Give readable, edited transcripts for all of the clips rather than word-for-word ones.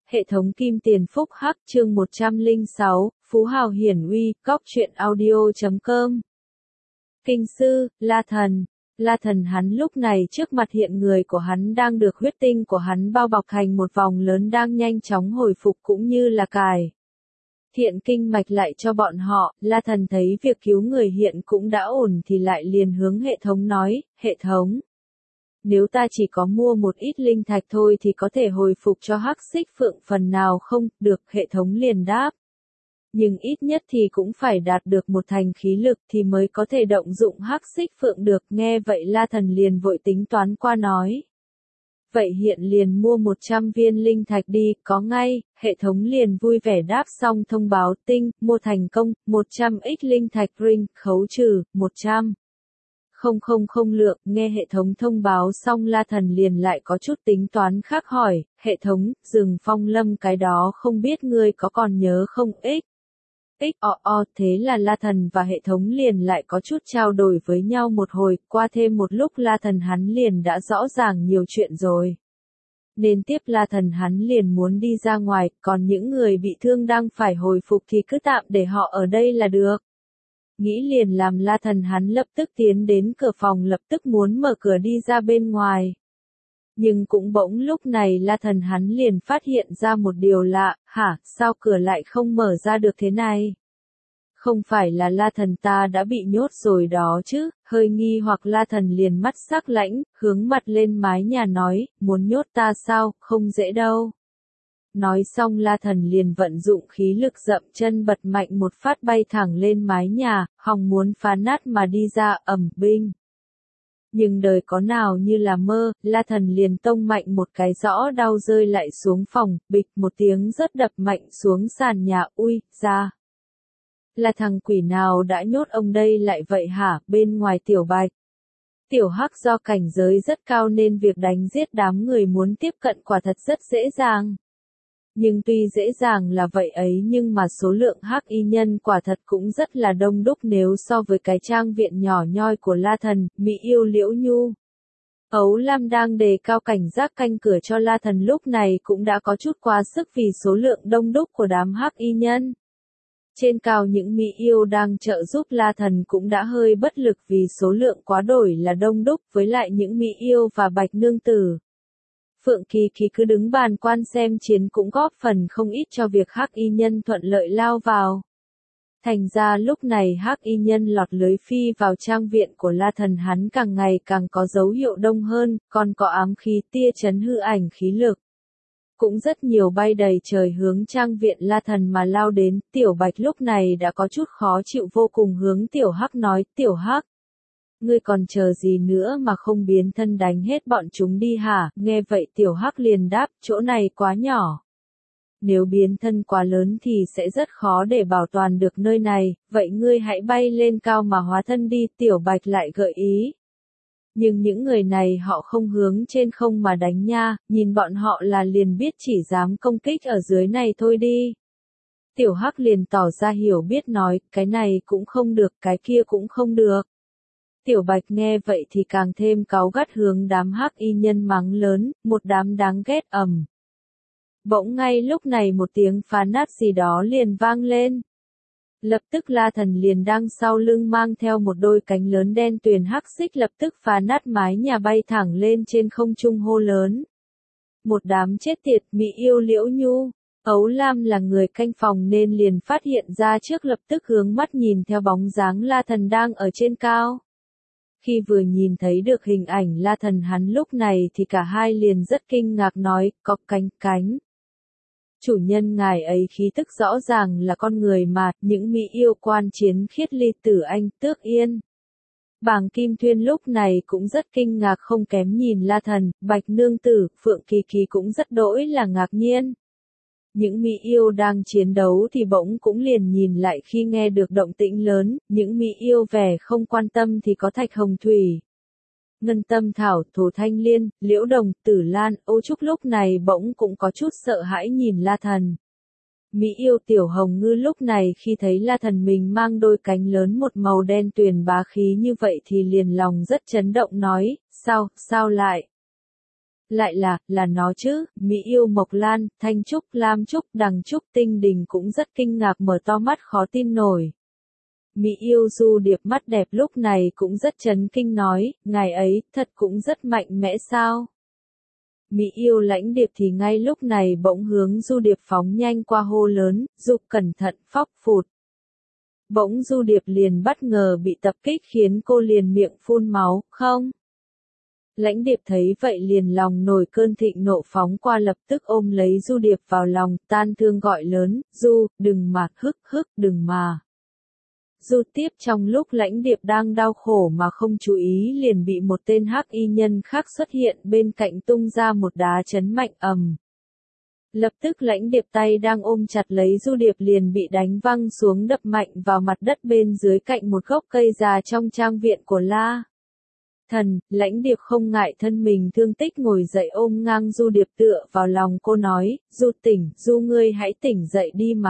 hệ thống kim tiền phúc hắc chương 106, Phú Hào Hiển Uy, Góc truyện audio.com. Kinh sư, La Thần. La Thần hắn lúc này trước mặt hiện người của hắn đang được huyết tinh của hắn bao bọc thành một vòng lớn đang nhanh chóng hồi phục cũng như là cài thiện kinh mạch lại cho bọn họ. La Thần thấy việc cứu người hiện cũng đã ổn thì lại liền hướng hệ thống nói, hệ thống. Nếu ta chỉ có mua một ít linh thạch thôi thì có thể hồi phục cho Hắc Xích Phượng phần nào không? Được, hệ thống liền đáp. Nhưng ít nhất thì cũng phải đạt được một thành khí lực thì mới có thể động dụng Hắc Xích Phượng được. Nghe vậy La Thần liền vội tính toán qua nói. Vậy hiện liền mua 100 viên linh thạch đi, có ngay. Hệ thống liền vui vẻ đáp xong thông báo tinh, mua thành công, 100x linh thạch ring, khấu trừ, 100. Không lượng. Nghe hệ thống thông báo xong La Thần liền lại có chút tính toán khác hỏi, hệ thống, rừng phong lâm cái đó không biết ngươi có còn nhớ không? Thế là La Thần và hệ thống liền lại có chút trao đổi với nhau một hồi, qua thêm một lúc La Thần hắn liền đã rõ ràng nhiều chuyện rồi. Nên tiếp La Thần hắn liền muốn đi ra ngoài, còn những người bị thương đang phải hồi phục thì cứ tạm để họ ở đây là được. Nghĩ liền làm La Thần hắn lập tức tiến đến cửa phòng lập tức muốn mở cửa đi ra bên ngoài. Nhưng cũng bỗng lúc này La Thần hắn liền phát hiện ra một điều lạ, hả, sao cửa lại không mở ra được thế này? Không phải là La Thần ta đã bị nhốt rồi đó chứ? Hơi nghi hoặc La Thần liền mắt sắc lãnh, hướng mặt lên mái nhà nói, muốn nhốt ta sao, không dễ đâu. Nói xong La Thần liền vận dụng khí lực dậm chân bật mạnh một phát bay thẳng lên mái nhà, hòng muốn phá nát mà đi ra, ầm binh. Nhưng đời có nào như là mơ, La Thần liền tông mạnh một cái rõ đau rơi lại xuống phòng, bịch một tiếng rất đập mạnh xuống sàn nhà, ui, ra. Là thằng quỷ nào đã nhốt ông đây lại vậy hả? Bên ngoài Tiểu Bạch. Tiểu Hắc do cảnh giới rất cao nên việc đánh giết đám người muốn tiếp cận quả thật rất dễ dàng. Nhưng tuy dễ dàng là vậy ấy nhưng mà số lượng Hắc y nhân quả thật cũng rất là đông đúc nếu so với cái trang viện nhỏ nhoi của La Thần, Mỹ yêu Liễu Nhu. Ấu Lam đang đề cao cảnh giác canh cửa cho La Thần lúc này cũng đã có chút quá sức vì số lượng đông đúc của đám Hắc y nhân. Trên cao những Mỹ yêu đang trợ giúp La Thần cũng đã hơi bất lực vì số lượng quá đổi là đông đúc với lại những Mỹ yêu và Bạch Nương Tử. Phượng Kỳ Kỳ cứ đứng bàn quan xem chiến cũng góp phần không ít cho việc Hắc y nhân thuận lợi lao vào. Thành ra lúc này Hắc y nhân lọt lưới phi vào trang viện của La Thần hắn càng ngày càng có dấu hiệu đông hơn, còn có ám khí tia chấn hư ảnh khí lực. Cũng rất nhiều bay đầy trời hướng trang viện La Thần mà lao đến, Tiểu Bạch lúc này đã có chút khó chịu vô cùng hướng Tiểu Hắc nói, Tiểu Hắc. Ngươi còn chờ gì nữa mà không biến thân đánh hết bọn chúng đi hả? Nghe vậy Tiểu Hắc liền đáp, chỗ này quá nhỏ. Nếu biến thân quá lớn thì sẽ rất khó để bảo toàn được nơi này, vậy ngươi hãy bay lên cao mà hóa thân đi, Tiểu Bạch lại gợi ý. Nhưng những người này họ không hướng trên không mà đánh nha, nhìn bọn họ là liền biết chỉ dám công kích ở dưới này thôi đi. Tiểu Hắc liền tỏ ra hiểu biết nói, cái này cũng không được, cái kia cũng không được. Tiểu Bạch nghe vậy thì càng thêm cáu gắt hướng đám Hắc y nhân mắng lớn, một đám đáng ghét ầm. Bỗng ngay lúc này một tiếng phá nát gì đó liền vang lên. Lập tức La Thần liền đang sau lưng mang theo một đôi cánh lớn đen tuyền hắc xích lập tức phá nát mái nhà bay thẳng lên trên không trung hô lớn. Một đám chết tiệt, Mỹ yêu Liễu Nhu. Ấu Lam là người canh phòng nên liền phát hiện ra trước lập tức hướng mắt nhìn theo bóng dáng La Thần đang ở trên cao. Khi vừa nhìn thấy được hình ảnh La Thần hắn lúc này thì cả hai liền rất kinh ngạc nói, có cánh. Chủ nhân ngài ấy khí tức rõ ràng là con người mà, những Mỹ yêu quan chiến khiết ly tử anh, Tước Yên. Bàng Kim Thuyên lúc này cũng rất kinh ngạc không kém nhìn La Thần, Bạch Nương Tử, Phượng Kỳ Kỳ cũng rất đỗi là ngạc nhiên. Những Mỹ yêu đang chiến đấu thì bỗng cũng liền nhìn lại khi nghe được động tĩnh lớn, những Mỹ yêu vẻ không quan tâm thì có Thạch Hồng Thủy. Ngân Tâm Thảo, Thổ Thanh Liên, Liễu Đồng, Tử Lan, Ô Trúc lúc này bỗng cũng có chút sợ hãi nhìn La Thần. Mỹ yêu Tiểu Hồng Ngư lúc này khi thấy La Thần mình mang đôi cánh lớn một màu đen tuyền bá khí như vậy thì liền lòng rất chấn động nói, sao lại? Lại là nó chứ, Mỹ yêu Mộc Lan, Thanh Trúc, Lam Trúc, Đằng Trúc, Tinh Đình cũng rất kinh ngạc mở to mắt khó tin nổi. Mỹ yêu Du Điệp mắt đẹp lúc này cũng rất chấn kinh nói, ngài ấy, thật cũng rất mạnh mẽ sao? Mỹ yêu Lãnh Điệp thì ngay lúc này bỗng hướng Du Điệp phóng nhanh qua hô lớn, dục cẩn thận, phóc phụt. Bỗng Du Điệp liền bất ngờ bị tập kích khiến cô liền miệng phun máu, không? Lãnh Điệp thấy vậy liền lòng nổi cơn thịnh nộ phóng qua lập tức ôm lấy Du Điệp vào lòng, tan thương gọi lớn, Du, đừng mà, đừng mà. Du tiếp trong lúc Lãnh Điệp đang đau khổ mà không chú ý liền bị một tên hắc y nhân khác xuất hiện bên cạnh tung ra một đá chấn mạnh ầm. Lập tức Lãnh Điệp tay đang ôm chặt lấy Du Điệp liền bị đánh văng xuống đập mạnh vào mặt đất bên dưới cạnh một gốc cây già trong trang viện của La Thần. Lãnh Điệp không ngại thân mình thương tích ngồi dậy ôm ngang Du Điệp tựa vào lòng cô nói, Du tỉnh, Du ngươi hãy tỉnh dậy đi mà,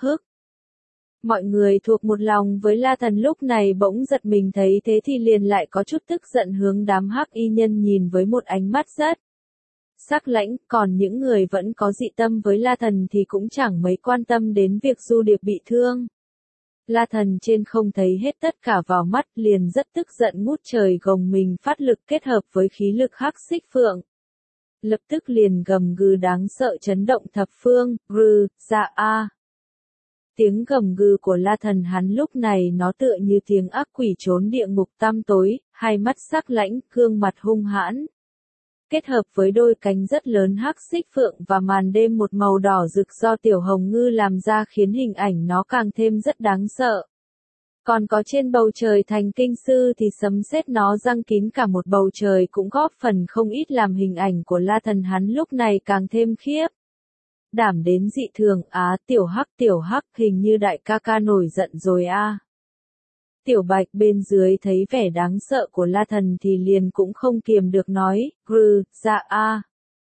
Mọi người thuộc một lòng với La Thần lúc này bỗng giật mình thấy thế thì liền lại có chút tức giận hướng đám hắc y nhân nhìn với một ánh mắt rất sắc lãnh, còn những người vẫn có dị tâm với La Thần thì cũng chẳng mấy quan tâm đến việc Du Điệp bị thương. La Thần trên không thấy hết tất cả vào mắt liền rất tức giận ngút trời gồng mình phát lực kết hợp với khí lực hắc xích phượng. Lập tức liền gầm gừ đáng sợ chấn động thập phương, dạ a. Tiếng gầm gừ của La Thần hắn lúc này nó tựa như tiếng ác quỷ trốn địa ngục tăm tối, hai mắt sắc lãnh, gương mặt hung hãn. Kết hợp với đôi cánh rất lớn hắc xích phượng và màn đêm một màu đỏ rực do Tiểu Hồng Ngư làm ra khiến hình ảnh nó càng thêm rất đáng sợ. Còn có trên bầu trời thành kinh sư thì sấm sét nó giăng kín cả một bầu trời cũng góp phần không ít làm hình ảnh của La Thần hắn lúc này càng thêm khiếp. Đảm đến dị thường, tiểu hắc, hình như đại ca ca nổi giận rồi a. Tiểu Bạch bên dưới thấy vẻ đáng sợ của La Thần thì liền cũng không kiềm được nói, dạ a.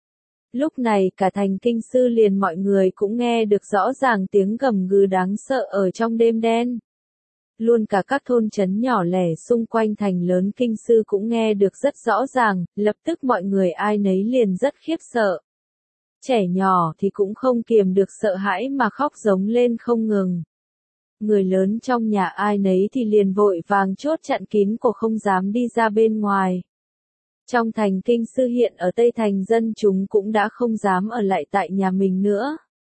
Lúc này cả thành kinh sư liền mọi người cũng nghe được rõ ràng tiếng gầm gừ đáng sợ ở trong đêm đen. Luôn cả các thôn trấn nhỏ lẻ xung quanh thành lớn kinh sư cũng nghe được rất rõ ràng, lập tức mọi người ai nấy liền rất khiếp sợ. Trẻ nhỏ thì cũng không kiềm được sợ hãi mà khóc giống lên không ngừng. Người lớn trong nhà ai nấy thì liền vội vàng chốt chặn kín cổ không dám đi ra bên ngoài. Trong thành kinh sư hiện ở Tây Thành dân chúng cũng đã không dám ở lại tại nhà mình nữa.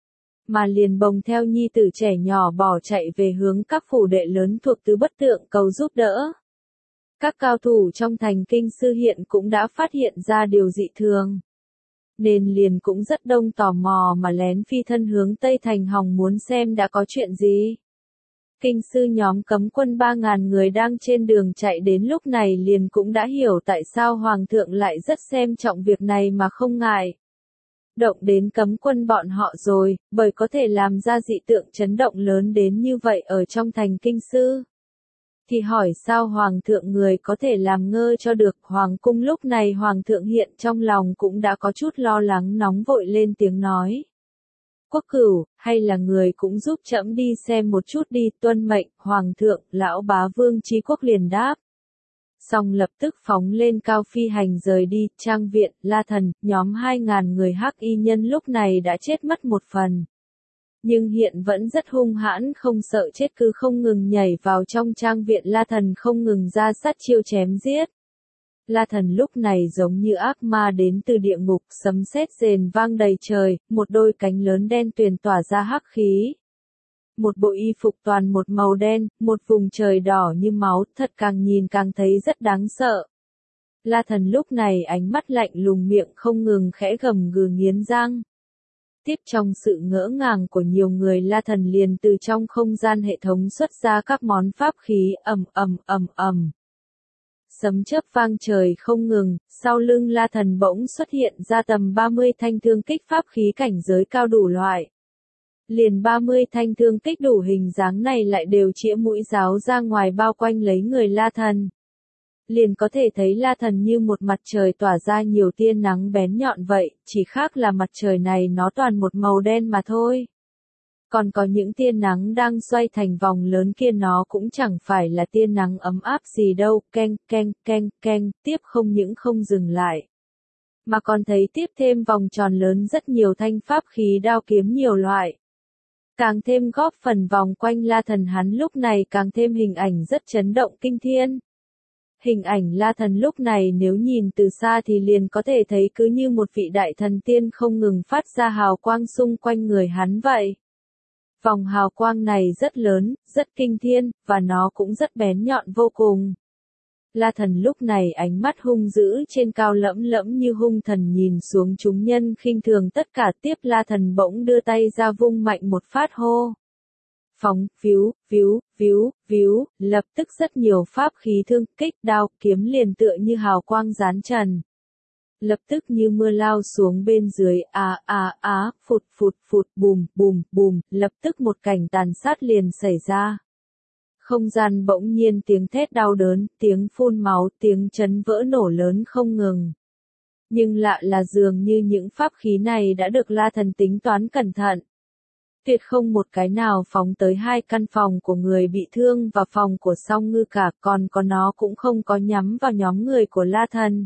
Mà liền bồng theo nhi tử trẻ nhỏ bỏ chạy về hướng các phủ đệ lớn thuộc tứ bất tượng cầu giúp đỡ. Các cao thủ trong thành kinh sư hiện cũng đã phát hiện ra điều dị thường. Nên liền cũng rất đông tò mò mà lén phi thân hướng Tây Thành hòng muốn xem đã có chuyện gì. Kinh sư nhóm cấm quân 3.000 người đang trên đường chạy đến lúc này liền cũng đã hiểu tại sao Hoàng thượng lại rất xem trọng việc này mà không ngại. Động đến cấm quân bọn họ rồi, bởi có thể làm ra dị tượng chấn động lớn đến như vậy ở trong thành kinh sư. Thì hỏi sao Hoàng thượng người có thể làm ngơ cho được. Hoàng cung lúc này Hoàng thượng hiện trong lòng cũng đã có chút lo lắng nóng vội lên tiếng nói. Quốc cửu, hay là người cũng giúp trẫm đi xem một chút đi, tuân mệnh. Hoàng thượng, lão bá Vương Chí Quốc liền đáp. Xong lập tức phóng lên cao phi hành rời đi, trang viện, La Thần, nhóm 2.000 người hắc y nhân lúc này đã chết mất một phần. Nhưng hiện vẫn rất hung hãn không sợ chết cứ không ngừng nhảy vào trong trang viện La Thần không ngừng ra sát chiêu chém giết. La Thần lúc này giống như ác ma đến từ địa ngục, sấm sét rền vang đầy trời, một đôi cánh lớn đen tuyền tỏa ra hắc khí. Một bộ y phục toàn một màu đen, một vùng trời đỏ như máu, thật càng nhìn càng thấy rất đáng sợ. La Thần lúc này ánh mắt lạnh lùng miệng không ngừng khẽ gầm gừ nghiến răng. Tiếp trong sự ngỡ ngàng của nhiều người La Thần liền từ trong không gian hệ thống xuất ra các món pháp khí ầm. Sấm chớp vang trời không ngừng, sau lưng La Thần bỗng xuất hiện ra tầm 30 thanh thương kích pháp khí cảnh giới cao đủ loại. Liền 30 thanh thương kích đủ hình dáng này lại đều chĩa mũi giáo ra ngoài bao quanh lấy người La Thần. Liền có thể thấy La Thần như một mặt trời tỏa ra nhiều tia nắng bén nhọn vậy, chỉ khác là mặt trời này nó toàn một màu đen mà thôi. Còn có những tia nắng đang xoay thành vòng lớn kia nó cũng chẳng phải là tia nắng ấm áp gì đâu, keng, tiếp không những không dừng lại. mà còn thấy tiếp thêm vòng tròn lớn rất nhiều thanh pháp khí đao kiếm nhiều loại. Càng thêm góp phần vòng quanh La Thần hắn lúc này càng thêm hình ảnh rất chấn động kinh thiên. Hình ảnh La Thần lúc này nếu nhìn từ xa thì liền có thể thấy cứ như một vị đại thần tiên không ngừng phát ra hào quang xung quanh người hắn vậy. Vòng hào quang này rất lớn, rất kinh thiên, và nó cũng rất bén nhọn vô cùng. La Thần lúc này ánh mắt hung dữ trên cao lẫm lẫm như hung thần nhìn xuống chúng nhân khinh thường tất cả. Tiếp La Thần bỗng đưa tay ra vung mạnh một phát hô. Phóng, víu, víu, víu, víu, lập tức rất nhiều pháp khí thương kích đao kiếm liền tựa như hào quang gián trần. Lập tức như mưa lao xuống bên dưới, phụt phụt phụt, bùm bùm bùm, lập tức một cảnh tàn sát liền xảy ra. Không gian bỗng nhiên tiếng thét đau đớn, tiếng phun máu, tiếng chấn vỡ nổ lớn không ngừng. Nhưng lạ là dường như những pháp khí này đã được La Thần tính toán cẩn thận. Tuyệt không một cái nào phóng tới hai căn phòng của người bị thương và phòng của Song Ngư cả, còn có nó cũng không có nhắm vào nhóm người của La Thần.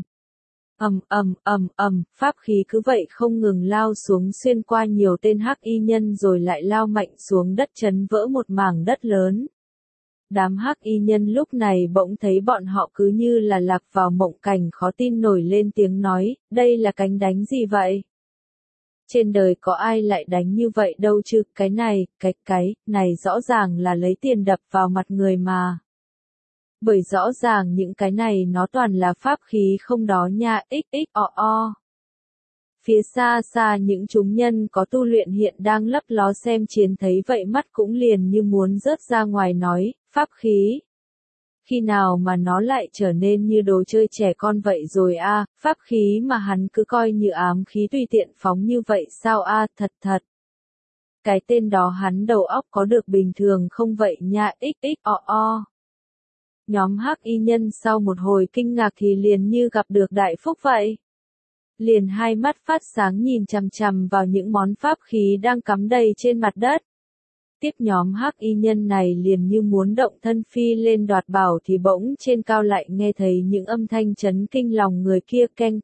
Pháp khí cứ vậy không ngừng lao xuống xuyên qua nhiều tên hắc y nhân rồi lại lao mạnh xuống đất chấn vỡ một mảng đất lớn. Đám hắc y nhân lúc này bỗng thấy bọn họ cứ như là lạc vào mộng cảnh khó tin nổi lên tiếng nói, đây là cánh đánh gì vậy? Trên đời có ai lại đánh như vậy đâu chứ, cái này rõ ràng là lấy tiền đập vào mặt người mà. Bởi rõ ràng những cái này nó toàn là pháp khí không đó nha, Phía xa xa những chúng nhân có tu luyện hiện đang lấp ló xem chiến thấy vậy mắt cũng liền như muốn rớt ra ngoài nói, pháp khí. Khi nào mà nó lại trở nên như đồ chơi trẻ con vậy rồi pháp khí mà hắn cứ coi như ám khí tùy tiện phóng như vậy sao thật. Cái tên đó hắn đầu óc có được bình thường không vậy nha, Nhóm hắc y nhân sau một hồi kinh ngạc thì liền như gặp được đại phúc vậy. Liền hai mắt phát sáng nhìn chằm chằm vào những món pháp khí đang cắm đầy trên mặt đất. Tiếp nhóm hắc y nhân này liền như muốn động thân phi lên đoạt bảo thì bỗng trên cao lại nghe thấy những âm thanh chấn kinh lòng người kia keng.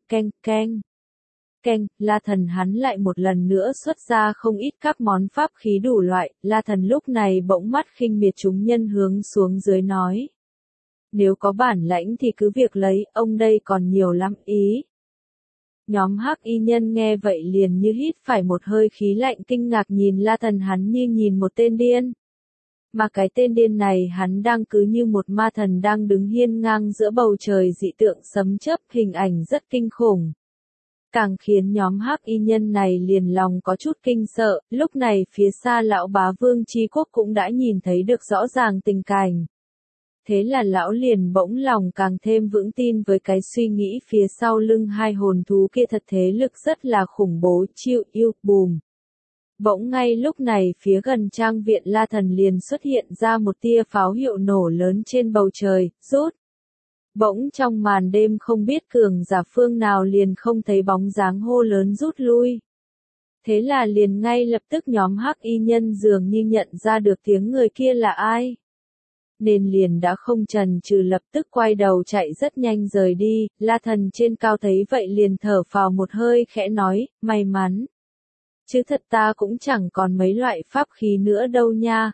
La Thần hắn lại một lần nữa xuất ra không ít các món pháp khí đủ loại, La Thần lúc này bỗng mắt khinh miệt chúng nhân hướng xuống dưới nói. Nếu có bản lãnh thì cứ việc lấy, ông đây còn nhiều lắm ý. Nhóm hắc y nhân nghe vậy liền như hít phải một hơi khí lạnh kinh ngạc nhìn La Thần hắn như nhìn một tên điên. Mà cái tên điên này hắn đang cứ như một ma thần đang đứng hiên ngang giữa bầu trời dị tượng sấm chớp, hình ảnh rất kinh khủng. Càng khiến nhóm hắc y nhân này liền lòng có chút kinh sợ, lúc này phía xa lão bá Vương Chi Quốc cũng đã nhìn thấy được rõ ràng tình cảnh. Thế là lão liền bỗng lòng càng thêm vững tin với cái suy nghĩ phía sau lưng hai hồn thú kia thật thế lực rất là khủng bố, chịu yêu, bùm. Bỗng ngay lúc này phía gần trang viện La Thần liền xuất hiện ra một tia pháo hiệu nổ lớn trên bầu trời, rút. Bỗng trong màn đêm không biết cường giả phương nào liền không thấy bóng dáng hô lớn rút lui. Thế là liền ngay lập tức nhóm hắc y nhân dường như nhận ra được tiếng người kia là ai. Nên liền đã không chần chừ lập tức quay đầu chạy rất nhanh rời đi, La Thần trên cao thấy vậy liền thở phào một hơi khẽ nói, may mắn. Chứ thật ta cũng chẳng còn mấy loại pháp khí nữa đâu nha,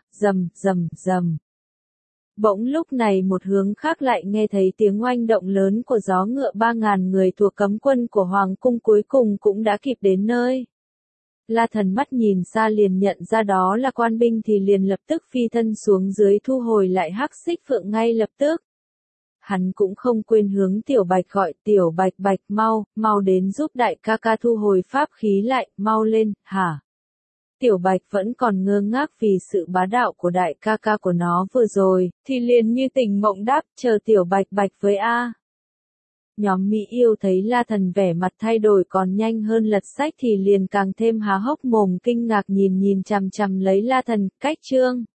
rầm. Bỗng lúc này một hướng khác lại nghe thấy tiếng oanh động lớn của gió ngựa 3.000 người thuộc cấm quân của Hoàng cung cuối cùng cũng đã kịp đến nơi. La Thần mắt nhìn xa liền nhận ra đó là quan binh thì liền lập tức phi thân xuống dưới thu hồi lại hắc xích phượng ngay lập tức. Hắn cũng không quên hướng Tiểu Bạch gọi, Tiểu Bạch mau đến giúp đại ca ca thu hồi pháp khí lại, mau lên, hả? Tiểu Bạch vẫn còn ngơ ngác vì sự bá đạo của đại ca ca của nó vừa rồi, thì liền như tỉnh mộng đáp, chờ Tiểu Bạch với a. Nhóm Mỹ yêu thấy La Thần vẻ mặt thay đổi còn nhanh hơn lật sách thì liền càng thêm há hốc mồm kinh ngạc nhìn chằm chằm lấy La Thần, cách chương.